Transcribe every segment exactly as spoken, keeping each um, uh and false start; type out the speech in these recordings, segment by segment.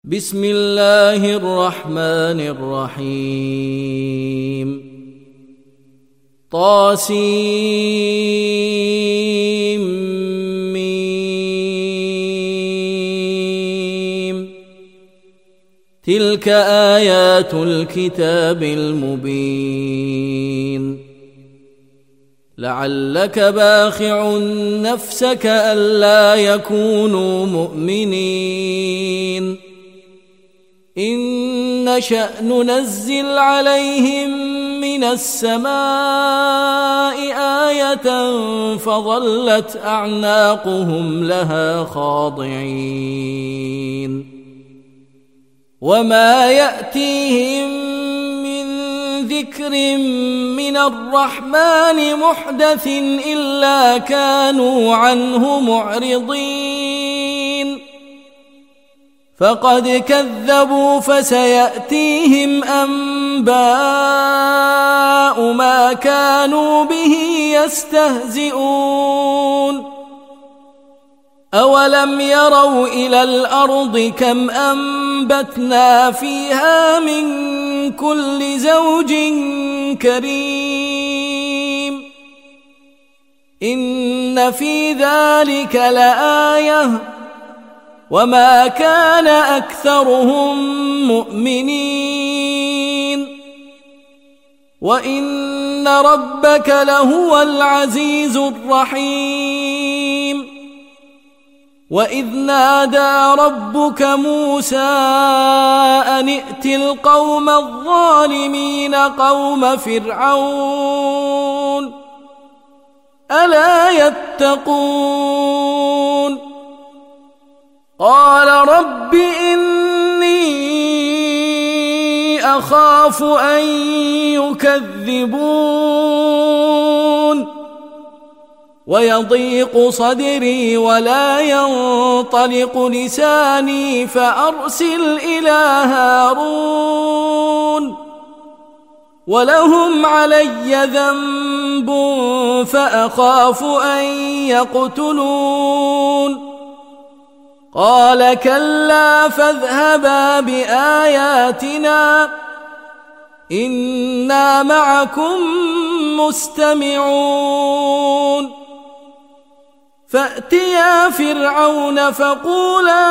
بسم الله الرحمن الرحيم طاسيم ميم تلك آيات الكتاب المبين لعلك باخع نفسك ألا يكونوا مؤمنين إن نشأ ننزل عليهم من السماء آية فظلت أعناقهم لها خاضعين وما يأتيهم من ذكر من الرحمن محدث إلا كانوا عنه معرضين فقد كذبوا فسيأتيهم أنباء ما كانوا به يستهزئون أولم يروا إلى الأرض كم أنبتنا فيها من كل زوج كريم إن في ذلك لآية وما كان أكثرهم مؤمنين وإن ربك لهو العزيز الرحيم وإذ نادى ربك موسى أن ائت القوم الظالمين قوم فرعون ألا يتقون قال رب إني أخاف أن يكذبون ويضيق صدري ولا ينطلق لساني فأرسل إلى هارون ولهم علي ذنب فأخاف أن يقتلون قال كلا فاذهبا بآياتنا إنا معكم مستمعون فأتيا فرعون فقولا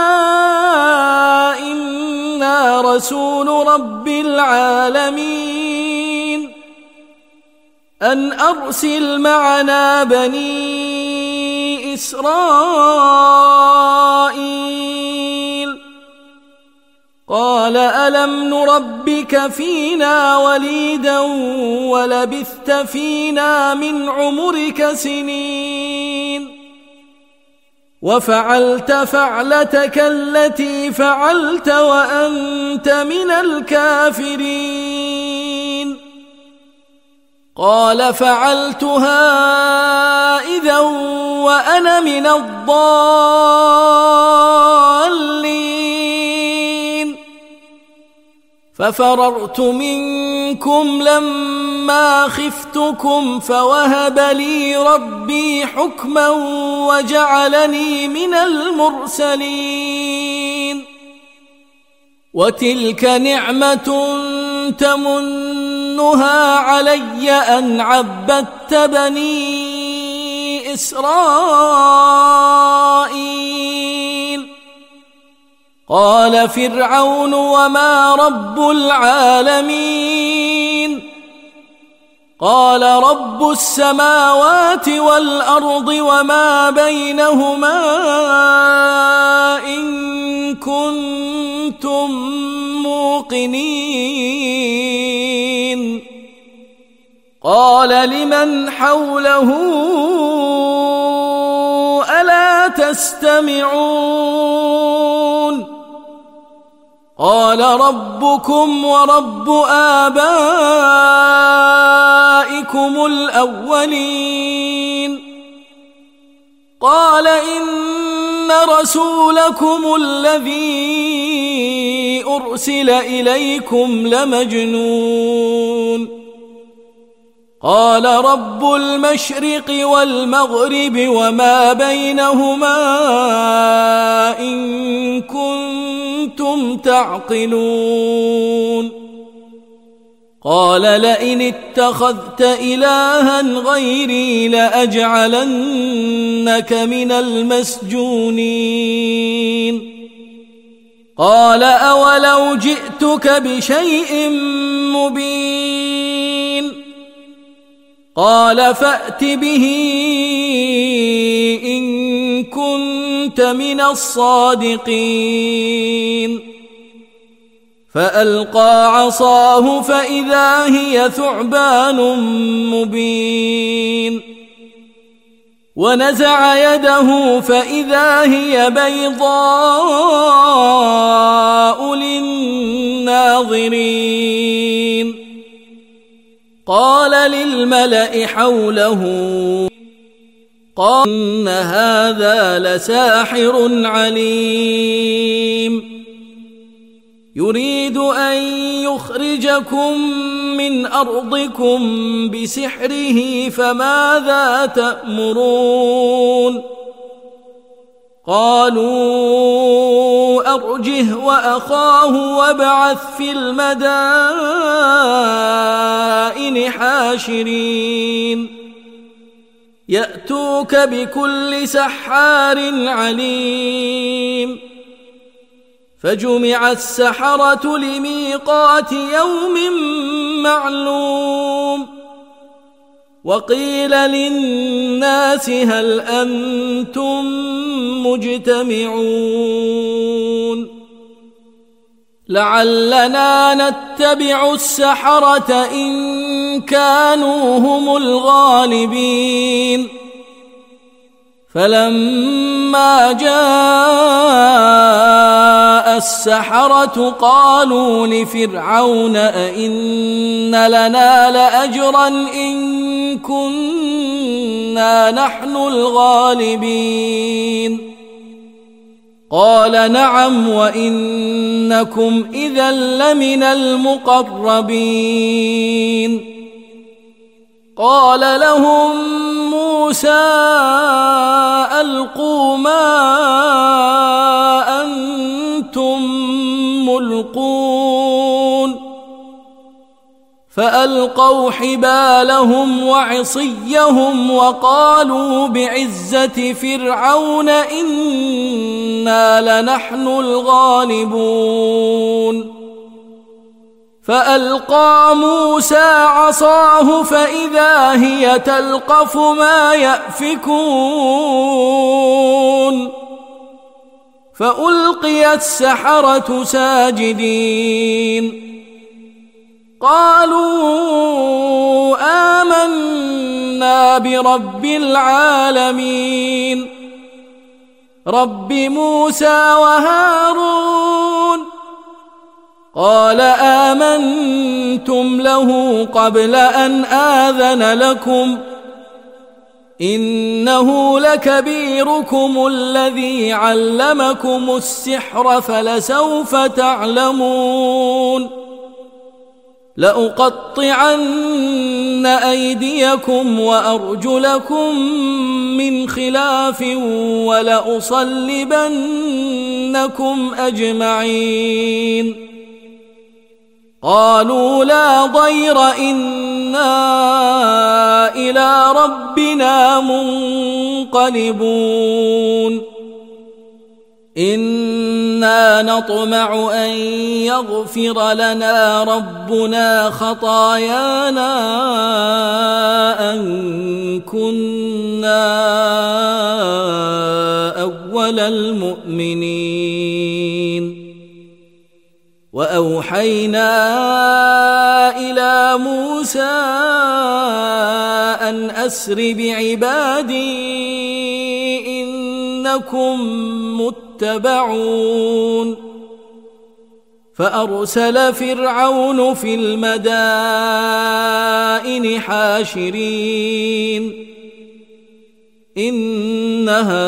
إنا رسول رب العالمين أن أرسل معنا بني إسرائيل قال ألم نربك فينا وليدا ولبثت فينا من عمرك سنين وفعلت فعلتك التي فعلت وأنت من الكافرين قال فعلتها إذا وأنا من الضالين ففررت منكم لما خفتكم فوهب لي ربي حكما وجعلني من المرسلين وتلك نعمة تمنها علي أن عبدت بني إسرائيل قال فرعون وما رب العالمين قال رب السماوات والأرض وما بينهما إن كنتم موقنين قال لمن حوله ألا تستمعون قال ربكم ورب آبائكم الأولين قال إن رسولكم الذي أرسل إليكم لمجنون قال رب المشرق والمغرب وما بينهما إن كنتم تعقلون قال لئن اتخذت إلها غيري لأجعلنك من المسجونين قال أولو جئتك بشيء مبين قال فأت به إن كنت من الصادقين فألقى عصاه فإذا هي ثعبان مبين ونزع يده فإذا هي بيضاء للناظرين قال للملأ حوله قال إن هذا لساحر عليم يريد أن يخرجكم من أرضكم بسحره فماذا تأمرون قالوا أرجه وأخاه وابعث في المدائن حاشرين يأتوك بكل سحار عليم فجمع السحرة لميقات يوم معلوم وقيل للناس هل أنتم مجتمعون لعلنا نتبع السحرة إن كانوا هم الغالبين فلما جاء السحرة قالوا لفرعون أئن لنا لأجرا إن كنا نحن الغالبين قال نعم وإنكم إذا لمن المقربين قال لهم موسى ألقوا ما أنتم ملقون فألقوا حبالهم وعصيهم وقالوا بعزة فرعون إنا لنحن الغالبون فألقى موسى عصاه فإذا هي تلقف ما يأفكون فألقي السحرة ساجدين قالوا آمنا برب العالمين رب موسى وهارون قال آمنتم له قبل أن آذن لكم إنه لكبيركم الذي علمكم السحر فلسوف تعلمون لأقطعن أيديكم وأرجلكم من خلاف ولأصلبنكم أجمعين قالوا لا ضير إنا إلى ربنا منقلبون إنا نطمع أن يغفر لنا ربنا خطايانا أن كنا أول المؤمنين وأوحينا إلى موسى أن أسر بعبادي إنكم متبعون فأرسل فرعون في المدائن حاشرين إن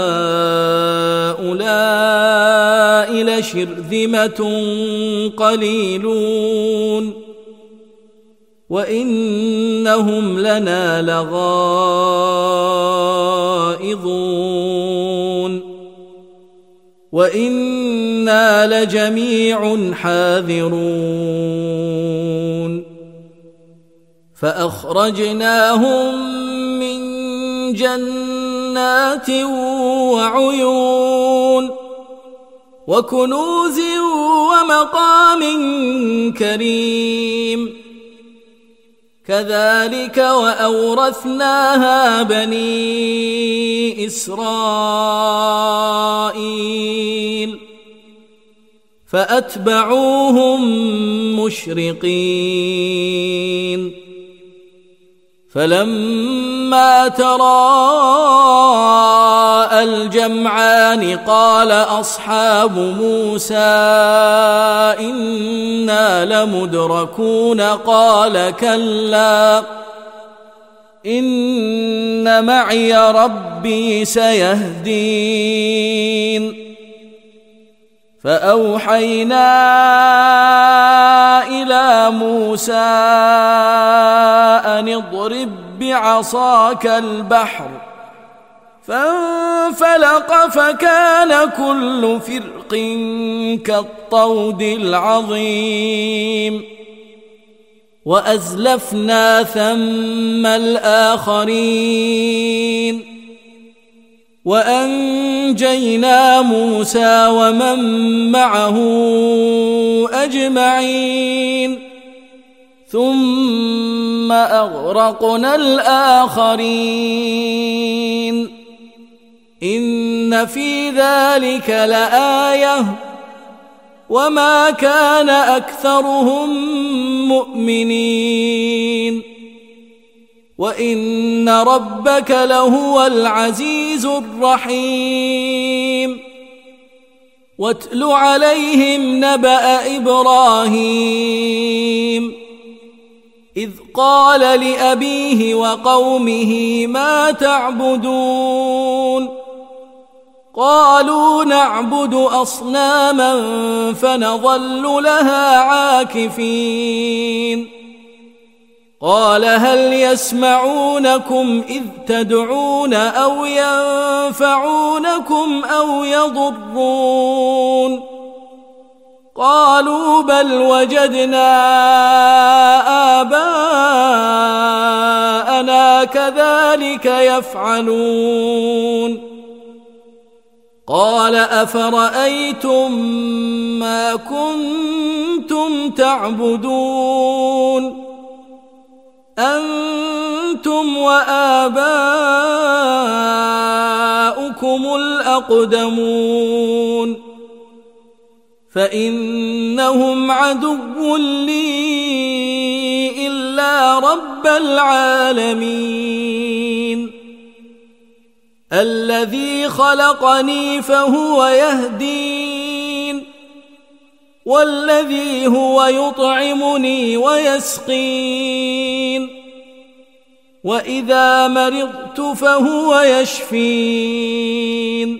هؤلاء لشرذمة قليلون وإنهم لنا لغائظون وإنا لجميع حاذرون فأخرجناهم من جنات وعيون وكنوز ومقام كريم كذلك وأورثناها بني إسرائيل فأتبعوهم مشرقين فلما تراءى الجمعان قال أصحاب موسى إنا لمدركون قال كلا إن معي ربي سيهدين فأوحينا إلى موسى أن اضرب بعصاك البحر فانفلق فكان كل فرق كالطود العظيم وأزلفنا ثم الآخرين وأنجينا موسى ومن معه أجمعين ثم أغرقنا الآخرين إن في ذلك لآية وما كان أكثرهم مؤمنين وإن ربك لهو العزيز الرحيم واتل عليهم نبأ إبراهيم إذ قال لأبيه وقومه ما تعبدون قالوا نعبد أصناما فنظل لها عاكفين قال هل يسمعونكم إذ تدعون أو ينفعونكم أو يضرون قالوا بل وجدنا آباءنا كذلك يفعلون قال أفرأيتم ما كنتم تعبدون أنتم وآباؤكم الأقدمون فإنهم عدو لي إلا رب العالمين الذي خلقني فهو يهدين والذي هو يطعمني ويسقين وإذا مرضت فهو يشفين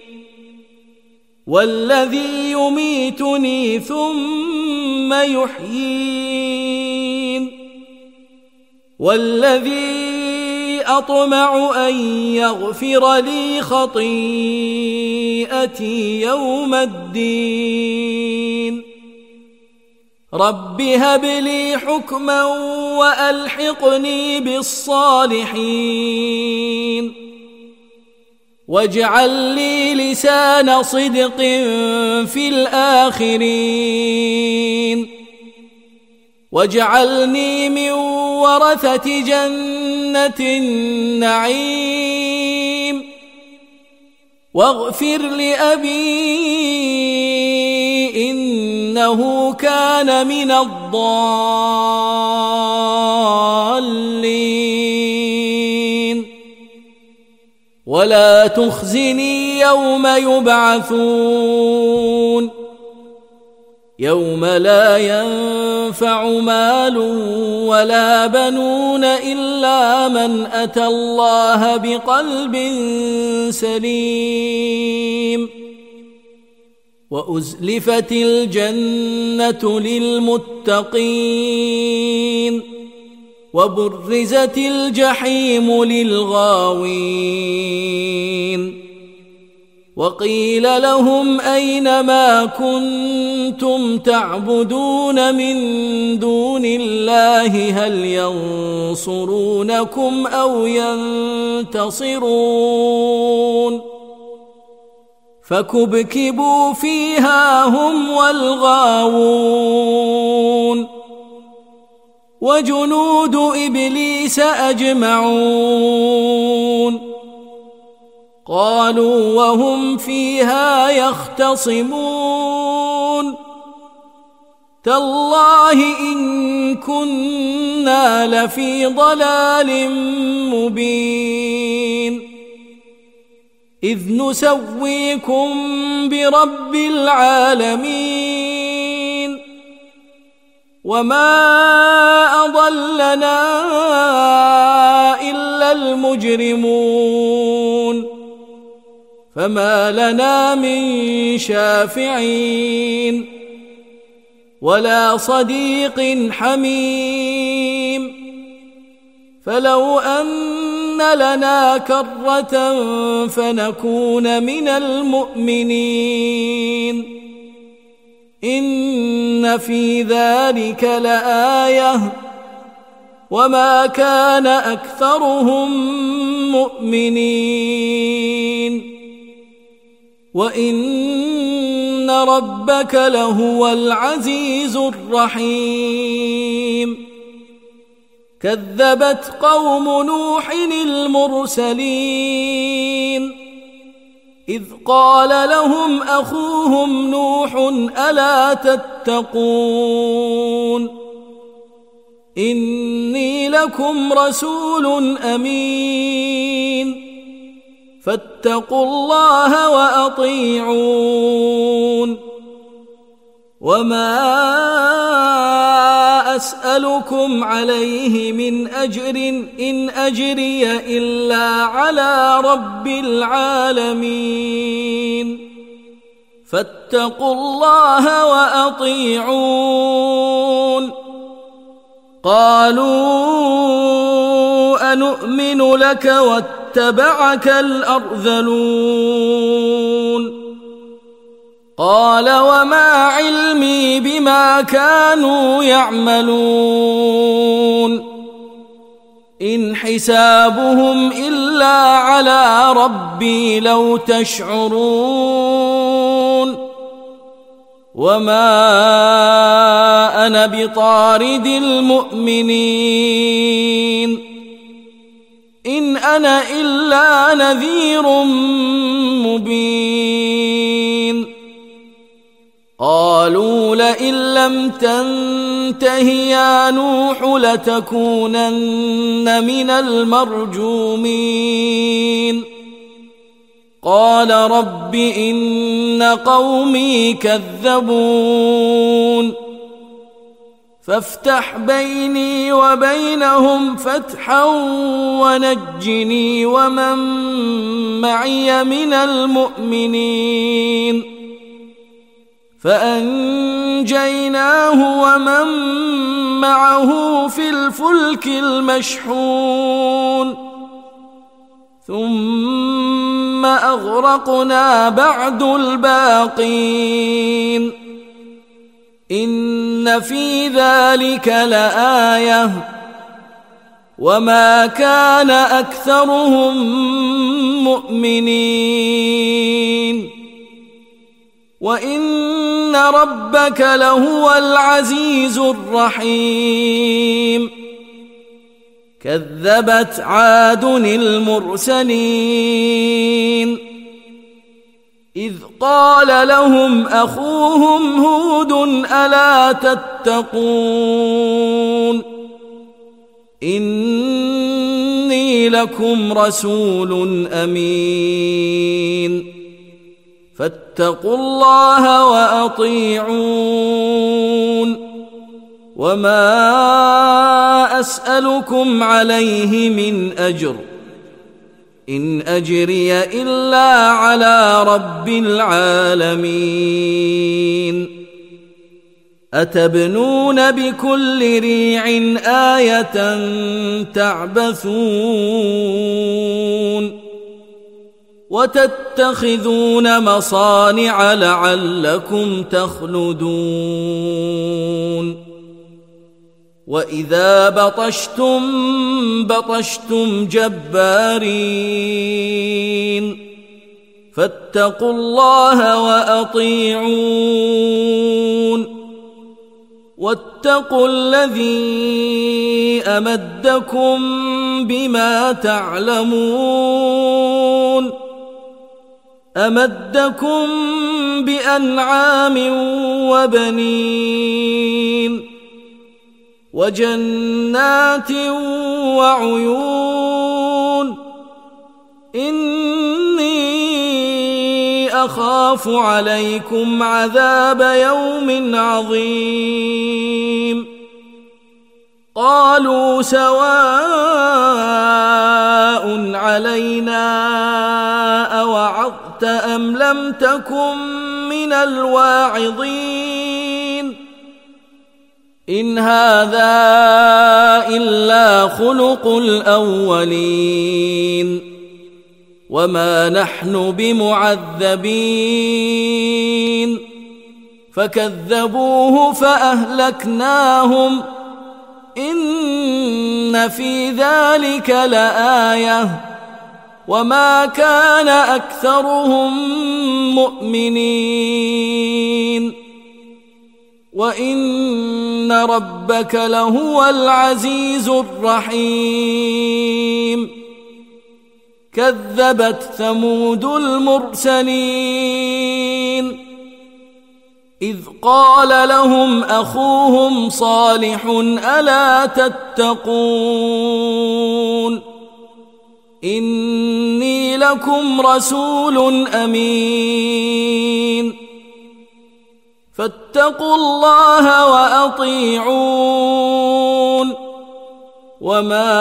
والذي يميتني ثم يحيين والذي أطمع أن يغفر لي خطيئتي يوم الدين رب هب لي حكما وألحقني بالصالحين واجعل لي لسان صدق في الآخرين واجعلني من ورثة جنة النعيم واغفر لأبي إنه كان من الضالين ولا تخزني يوم يبعثون يوم لا ينفع مال ولا بنون إلا من أتى الله بقلب سليم وأزلفت الجنة للمتقين وبرزت الجحيم للغاوين وقيل لهم أين ما كنتم تعبدون من دون الله هل ينصرونكم أو ينتصرون فكبكبوا فيها هم والغاوون وجنود إبليس أجمعون قالوا وهم فيها يختصمون تالله إن كنا لفي ضلال مبين إذ نسويكم برب العالمين وما أضلنا إلا المجرمون فما لنا من شافعين ولا صديق حميم فلو أن لنا كرة فنكون من المؤمنين إن في ذلك لآية وما كان أكثرهم مؤمنين وإن ربك لهو العزيز الرحيم كذبت قوم نوح المرسلين إذ قال لهم أخوهم نوح ألا تتقون إني لكم رسول أمين فاتقوا الله وأطيعون وما أسألكم عليه من أجر إن أجري إلا على رب العالمين فاتقوا الله وأطيعون قالوا أنؤمن لك واتبعك الأرذلون قال وما علمي بما كانوا يعملون إن حسابهم إلا على ربي لو تشعرون وما أنا بطارد المؤمنين إن أنا إلا نذير مبين قالوا لئن لم تنته يا نوح لتكونن من المرجومين قال رب إن قومي كذبون فافتح بيني وبينهم فتحا ونجني ومن معي من المؤمنين فأنجيناه ومن معه في الفلك المشحون ثم أغرقنا بعد الباقين إن في ذلك لآية وما كان أكثرهم مؤمنين وإن ربك لهو العزيز الرحيم كذبت عاد المرسلين إذ قال لهم أخوهم هود ألا تتقون إني لكم رسول أمين فاتقوا الله وأطيعون وما أسألكم عليه من أجر إن أجري إلا على رب العالمين أتبنون بكل ريع آية تعبثون وتتخذون مصانع لعلكم تخلدون وإذا بطشتم بطشتم جبارين فاتقوا الله وأطيعون واتقوا الذي أمدكم بما تعلمون أمدكم بأنعام وبنين وجنات وعيون إني أخاف عليكم عذاب يوم عظيم قالوا سواء علينا أوعظت أم لم تكن من الواعظين إن هذا إلا خلق الأولين وما نحن بمعذبين فكذبوه فأهلكناهم إن في ذلك لآية وما كان أكثرهم مؤمنين وإن ربك لهو العزيز الرحيم كذبت ثمود المرسلين إذ قال لهم أخوهم صالح ألا تتقون إني لكم رسول أمين فاتقوا الله وأطيعون وما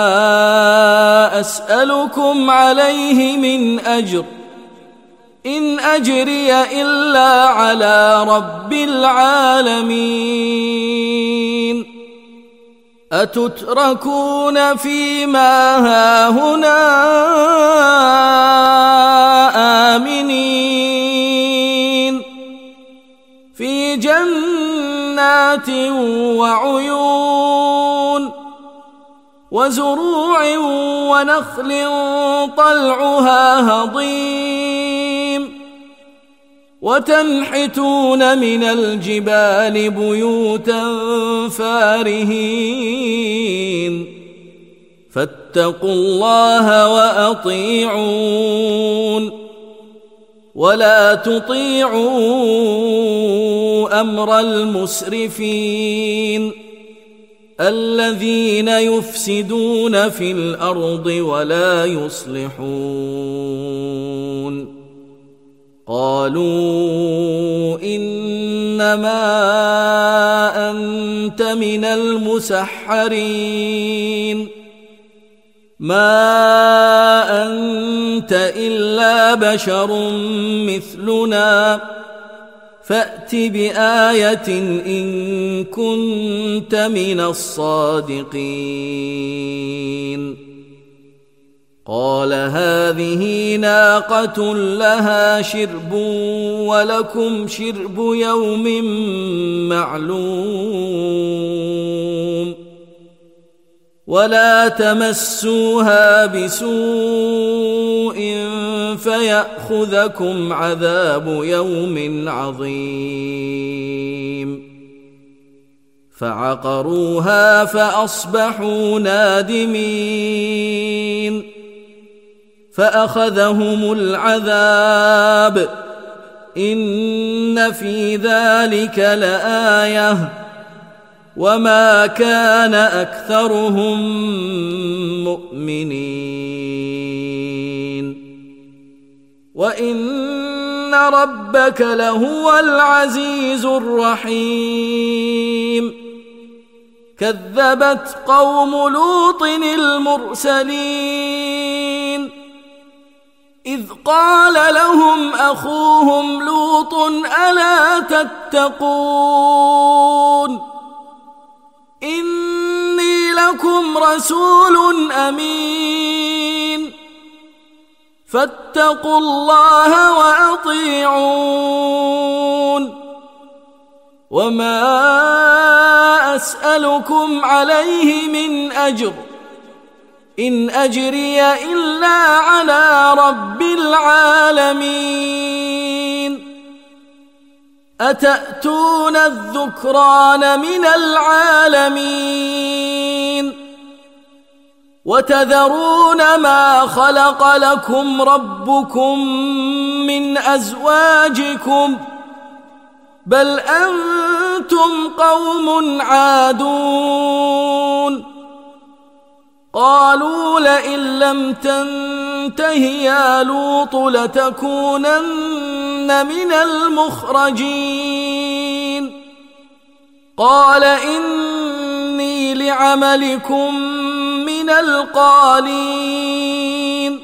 أسألكم عليه من أجر إن أجري إلا على رب العالمين أتتركون فيما هاهنا آمنين في جنات وعيون وزروع ونخل طلعها هضيم وتنحتون من الجبال بيوتا فارهين فاتقوا الله وأطيعون ولا تطيعوا أمر المسرفين الذين يفسدون في الأرض ولا يصلحون قالوا إنما أنت من المسحرين ما أنت إلا بشر مثلنا فأت بآية إن كنت من الصادقين قال هذه ناقة لها شرب ولكم شرب يوم معلوم ولا تمسوها بسوء فيأخذكم عذاب يوم عظيم فعقروها فأصبحوا نادمين فأخذهم العذاب إن في ذلك لآية وما كان أكثرهم مؤمنين وإن ربك لهو العزيز الرحيم كذبت قوم لوط المرسلين إذ قال لهم أخوهم لوط ألا تتقون رسول أمين فاتقوا الله وأطيعون وما أسألكم عليه من أجر إن أجري إلا على رب العالمين أتأتون الذكران من العالمين وتذرون ما خلق لكم ربكم من أزواجكم بل أنتم قوم عادون قالوا لئن لم تنته يا لوط لتكونن من المخرجين قال إني لعملكم من القالين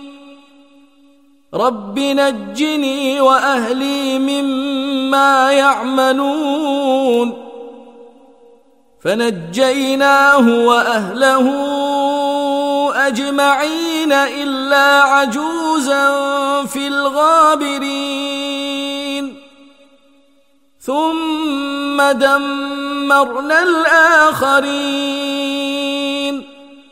رب نجني وأهلي مما يعملون فنجيناه وأهله أجمعين إلا عجوزا في الغابرين ثم دمرنا الآخرين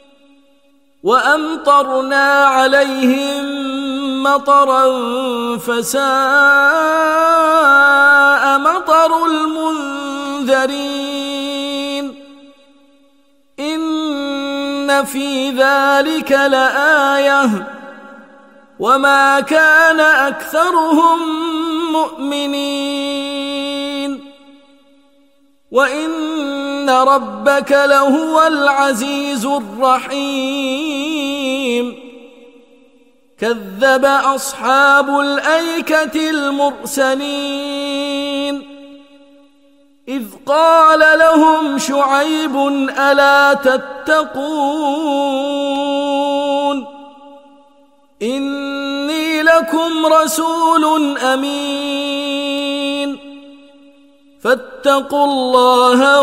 وأمطرنا عليهم مطرا فساء مطر المنذرين إن في ذلك لآية وما كان أكثرهم مؤمنين وإن ربك لهو العزيز الرحيم كذب أصحاب الأيكة المرسلين إذ قال لهم شعيب ألا تتقون إني لكم رسول أمين فاتقوا الله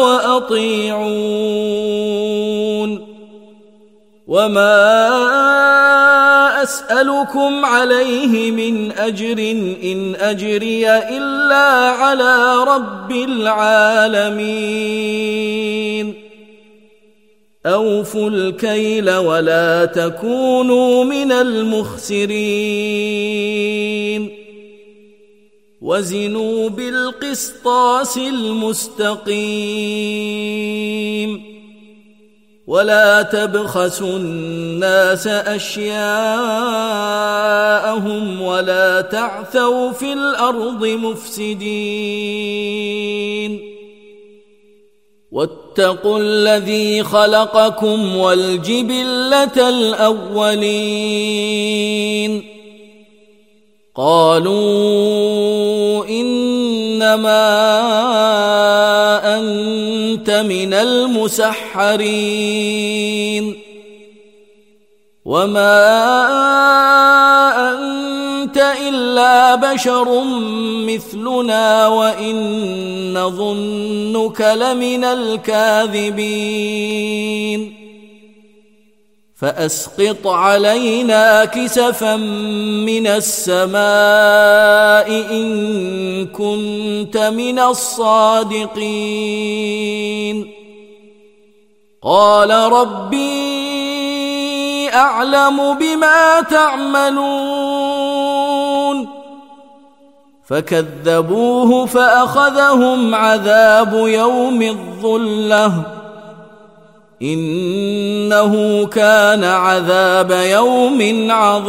وأطيعون وما أسألكم عليه من أجر إن أجري إلا على رب العالمين أوفوا الكيل ولا تكونوا من المخسرين وزنوا بالقسطاس المستقيم ولا تبخسوا الناس أشياءهم ولا تعثوا في الأرض مفسدين واتقوا الذي خلقكم والجبلة الأولين قالوا إنما أنت من المسحرين وما أنت إلا بشر مثلنا وإن نظنك لمن الكاذبين فأسقط علينا كسفا من السماء إن كنت من الصادقين قال ربي أعلم بما تعملون فكذبوه فأخذهم عذاب يوم الظلة إنه كان عذاب يوم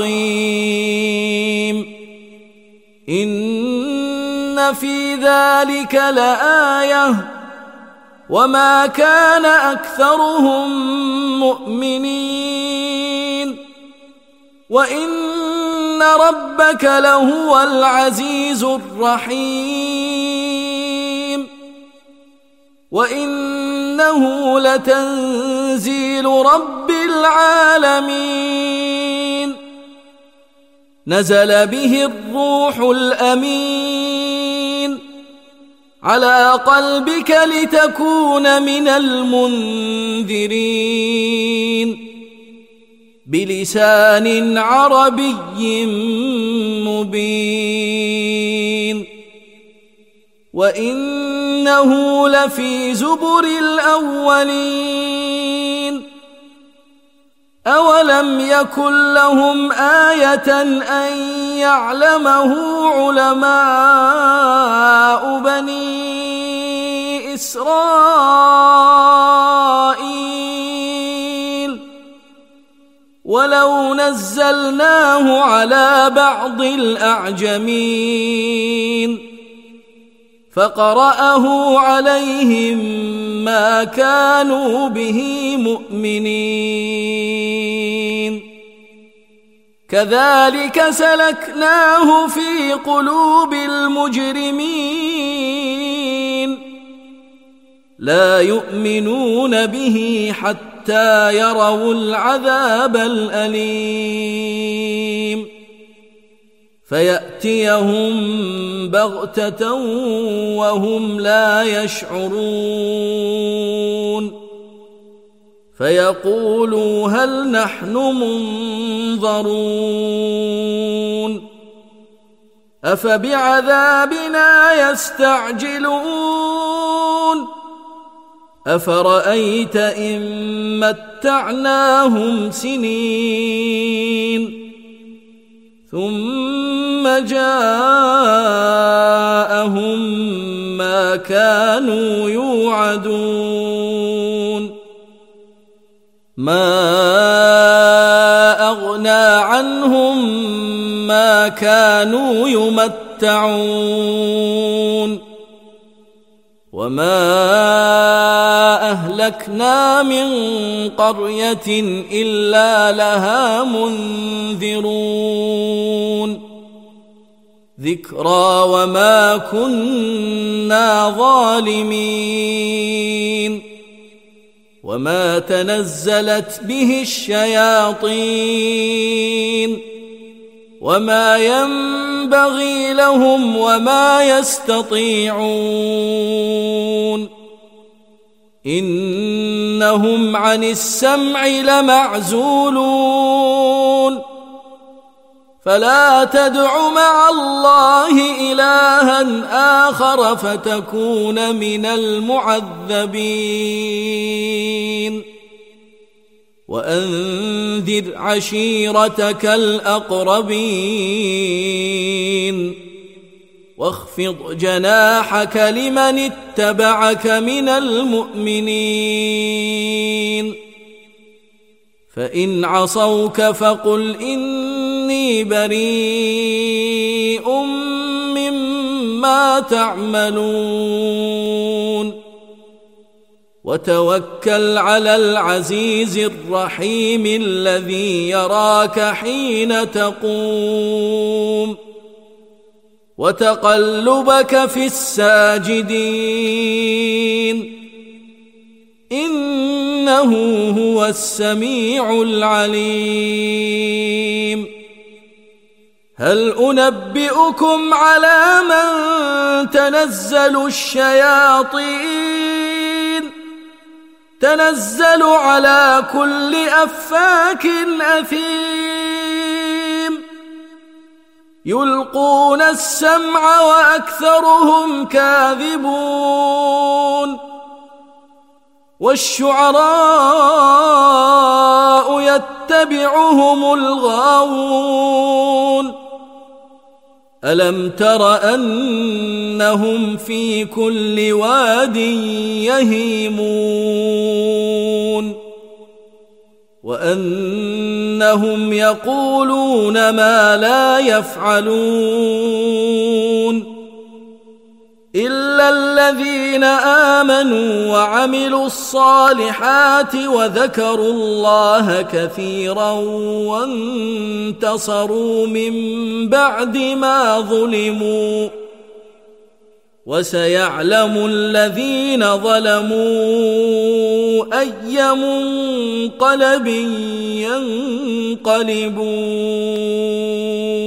عظيم إن في ذلك لآية وما كان أكثرهم مؤمنين وإن ربك لهو العزيز الرحيم وإنه لتنزيل رب العالمين نزل به الروح الأمين على قلبك لتكون من المنذرين بلسان عربي مبين وإنه لفي زبر الأولين أولم يكن لهم آية أن يعلمه علماء بني إسرائيل ولو نزلناه على بعض الأعجمين فقرأه عليهم ما كانوا به مؤمنين كذلك سلكناه في قلوب المجرمين لا يؤمنون به حتى يروا العذاب الأليم فيأتيهم بغتة وهم لا يشعرون فيقولوا هل نحن منظرون أفبعذابنا يستعجلون أفرأيت إن متعناهم سنين ثم جاءهم ما كانوا يوعدون ما أغنى عنهم ما كانوا يمتعون وما أهلكنا من قرية إلا لها منذرون ذكرى وما كنا ظالمين وما تنزلت به الشياطين وما ينبغي لهم وما يستطيعون إنهم عن السمع لمعزولون فلا تدع مع الله إلها آخر فتكون من المعذبين وأنذر عشيرتك الأقربين واخفض جناحك لمن اتبعك من المؤمنين فإن عصوك فقل إني بريء مما تعملون وتوكل على العزيز الرحيم الذي يراك حين تقوم وتقلبك في الساجدين إنه هو السميع العليم هل أنبئكم على من تنزل الشياطين تنزل على كل أفاك أثيم يلقون السمع وأكثرهم كاذبون والشعراء يتبعهم الغاوون ألم تر أنهم في كل واد يهيمون وأنهم يقولون ما لا يفعلون إلا الذين آمنوا وعملوا الصالحات وذكروا الله كثيرا وانتصروا من بعد ما ظلموا وسيعلم الذين ظلموا أي منقلب ينقلبون